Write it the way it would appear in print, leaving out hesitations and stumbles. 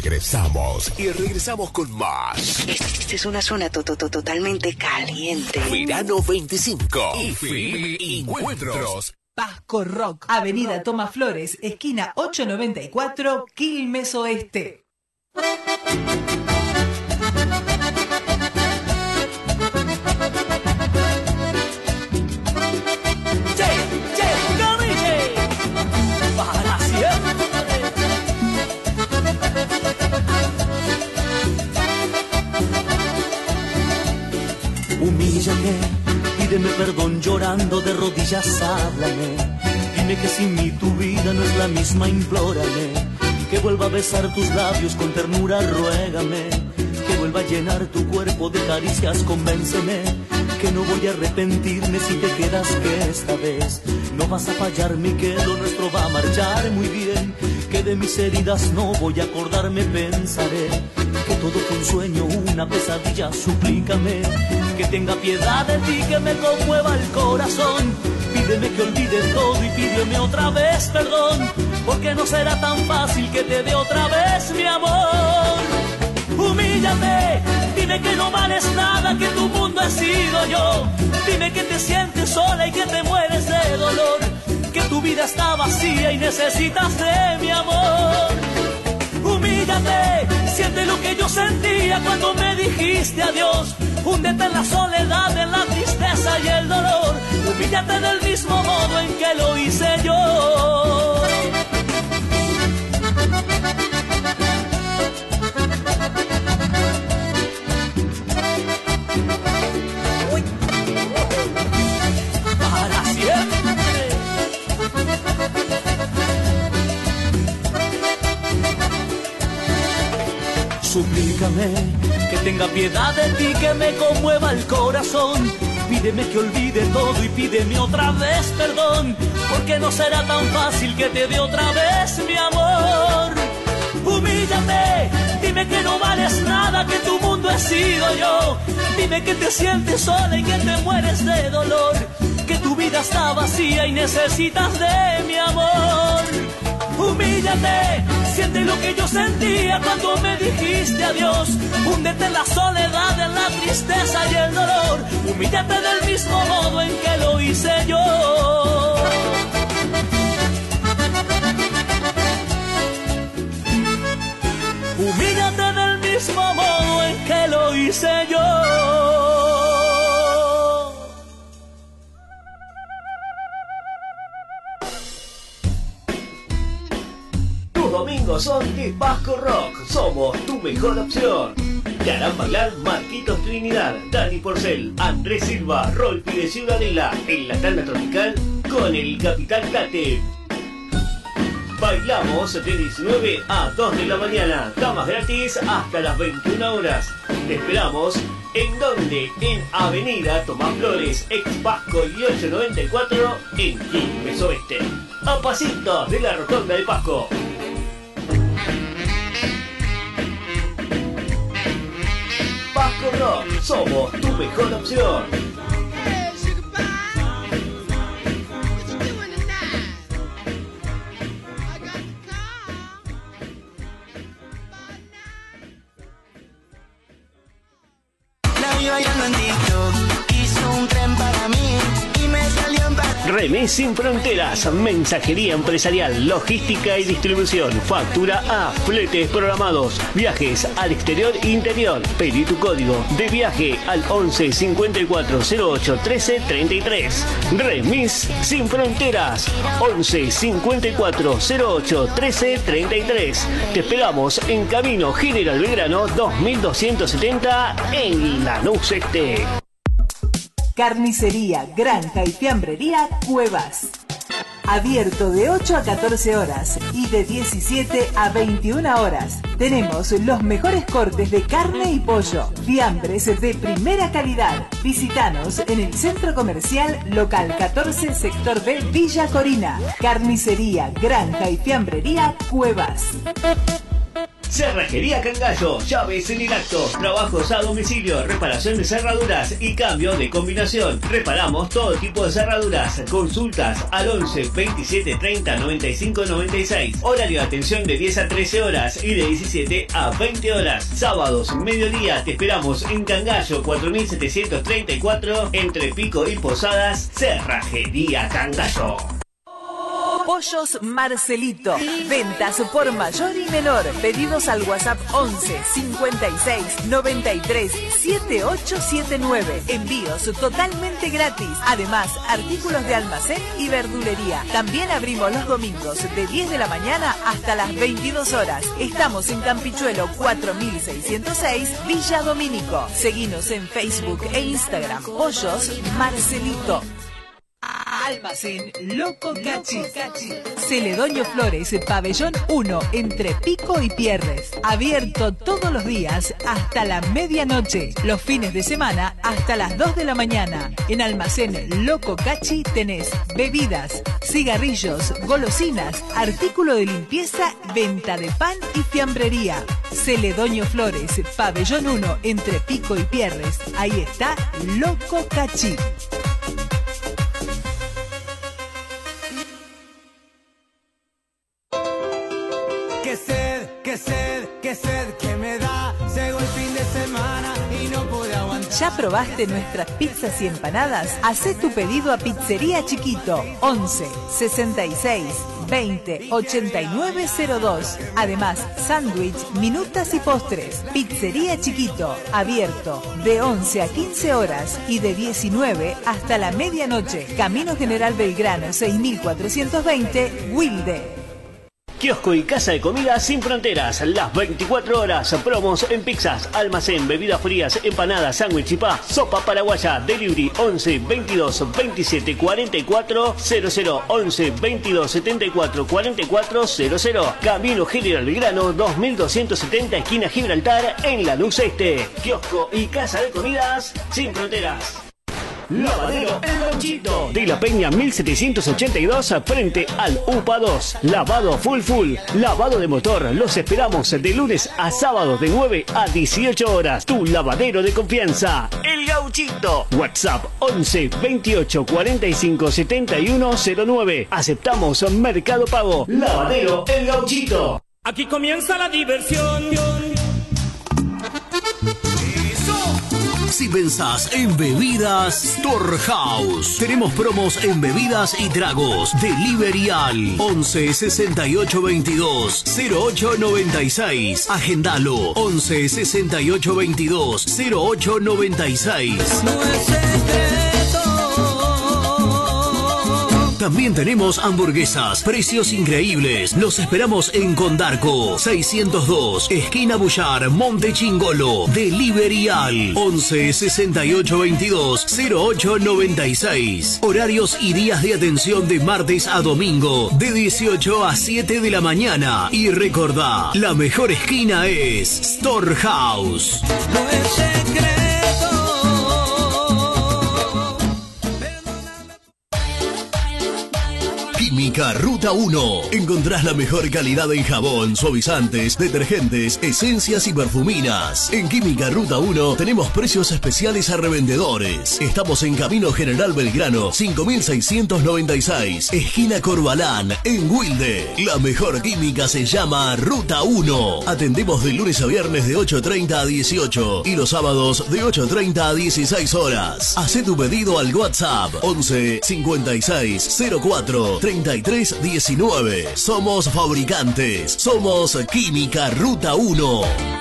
regresamos y regresamos con más. Esta es una zona totalmente caliente. Verano 25 y Encuentros. Pasco Rock, Avenida Tomás Flores, esquina 894, Quilmes Oeste. Humíllate, pídeme perdón llorando de rodillas, háblame. Dime que sin mí tu vida no es la misma, implórame. Que vuelva a besar tus labios con ternura, ruégame. Que vuelva a llenar tu cuerpo de caricias, convénceme. Que no voy a arrepentirme si te quedas, que esta vez no vas a fallarme y que lo nuestro va a marchar muy bien. Que de mis heridas no voy a acordarme, pensaré que todo fue un sueño, una pesadilla, suplícame. Que tenga piedad de ti, que me conmueva el corazón. Pídeme que olvide todo y pídeme otra vez perdón, porque no será tan fácil que te dé otra vez mi amor. Humíllate, dime que no vales nada, que tu mundo he sido yo. Dime que te sientes sola y que te mueres de dolor, que tu vida está vacía y necesitas de mi amor. Humíllate, siente lo que yo sentía cuando me dijiste adiós. Húndete en la soledad, en la tristeza y el dolor. Humíllate del mismo modo en que lo hice yo. Para siempre. Suplícame que tenga piedad de ti, que me conmueva el corazón. Pídeme que olvide todo y pídeme otra vez perdón, porque no será tan fácil que te dé otra vez mi amor. Humíllate, dime que no vales nada, que tu mundo he sido yo. Dime que te sientes sola y que te mueres de dolor, que tu vida está vacía y necesitas de mi amor. Humíllate, siente lo que yo sentía cuando me dijiste adiós. Húndete en la soledad, en la tristeza y el dolor. Humíllate del mismo modo en que lo hice yo. Humíllate del mismo modo en que lo hice yo. Domingos son de Pasco Rock, somos tu mejor opción. Te harán bailar Marquitos Trinidad, Dani Porcel, Andrés Silva, Rolfi de Ciudadela, en la tanda tropical con el Capitán Cate. Bailamos de 19 a 2 de la mañana, damas gratis hasta las 21 horas. Te esperamos, ¿en dónde? En Avenida Tomás Flores, ex Pasco y 894, en Quilmes Oeste, a pasitos de la rotonda de Pasco. Pasco Rock, somos tu mejor opción. La vi bailando en TikTok, hizo un tren para mí y me salió en Remis Sin Fronteras, mensajería empresarial, logística y distribución, factura A, fletes programados, viajes al exterior e interior. Pedí tu código de viaje al 11 54 08 13 33. Remis Sin Fronteras, 11 54 08 13 33. Te esperamos en Camino General Belgrano 2270 en Lanús Este. Carnicería, granja y fiambrería Cuevas. Abierto de 8 a 14 horas y de 17 a 21 horas. Tenemos los mejores cortes de carne y pollo. Fiambres de primera calidad. Visítanos en el Centro Comercial Local 14, Sector B, Villa Corina. Carnicería, granja y fiambrería Cuevas. Cerrajería Cangallo, llaves en el acto, trabajos a domicilio, reparación de cerraduras y cambio de combinación. Reparamos todo tipo de cerraduras. Consultas al 11 27 30 95 96. Horario de atención de 10 a 13 horas y de 17 a 20 horas. Sábados, mediodía, te esperamos en Cangallo 4734 entre Pico y Posadas. Cerrajería Cangallo. Pollos Marcelito. Ventas por mayor y menor. Pedidos al WhatsApp 11 56 93 7879. Envíos totalmente gratis. Además, artículos de almacén y verdulería. También abrimos los domingos de 10 de la mañana hasta las 22 horas. Estamos en Campichuelo 4606, Villa Domínico. Seguinos en Facebook e Instagram. Pollos Marcelito. Almacén Loco Cachi. Celedonio Flores, Pabellón 1, entre Pico y Pierres. Abierto todos los días hasta la medianoche. Los fines de semana hasta las 2 de la mañana. En Almacén Loco Cachi tenés bebidas, cigarrillos, golosinas, artículo de limpieza, venta de pan y fiambrería. Celedonio Flores, Pabellón 1, entre Pico y Pierres. Ahí está Loco Cachi. Qué sed que me da. Llegó el fin de semana y no pude aguantar. ¿Ya probaste nuestras pizzas y empanadas? Hacé tu pedido a Pizzería Chiquito 11 66 20 89 02. Además, sándwich, minutas y postres. Pizzería Chiquito, abierto de 11 a 15 horas y de 19 hasta la medianoche. Camino General Belgrano 6420, Wilde. Kiosco y casa de comida sin fronteras, las 24 horas, promos en pizzas, almacén, bebidas frías, empanadas, sándwich y pa, sopa paraguaya, delivery 11 22 27 44 00, 11 22 74 44 00, Camino General Belgrano 2270, esquina Gibraltar, en Lanús Este. Kiosco y casa de comidas sin fronteras. Lavadero El Gauchito de la Peña 1782 frente al UPA 2. Lavado full, lavado de motor. Los esperamos de lunes a sábado de 9 a 18 horas. Tu lavadero de confianza, El Gauchito. WhatsApp 11 28 45 71 09. Aceptamos Mercado Pago. Lavadero El Gauchito. Aquí comienza la diversión. Si pensás en bebidas, Storehouse. Tenemos promos en bebidas y tragos. Delivery al 11 68 22 08 96. Agendalo 11 68 22 08 96. No es secreto. También tenemos hamburguesas, precios increíbles. Los esperamos en Condarco 602, esquina Bullar, Monte Chingolo. Delivery al 11 68 22 08 96. Horarios y días de atención de martes a domingo de 18 a 7 de la mañana. Y recordá, la mejor esquina es Storehouse. No es secreto. Química Ruta 1. Encontrás la mejor calidad en jabón, suavizantes, detergentes, esencias y perfuminas. En Química Ruta 1 tenemos precios especiales a revendedores. Estamos en Camino General Belgrano 5696, esquina Corbalán, en Wilde. La mejor química se llama Ruta 1. Atendemos de lunes a viernes de 8:30 a 18 y los sábados de 8:30 a 16 horas. Hacé tu pedido al WhatsApp 11 56 04 33 19. Somos fabricantes. Somos Química Ruta 1.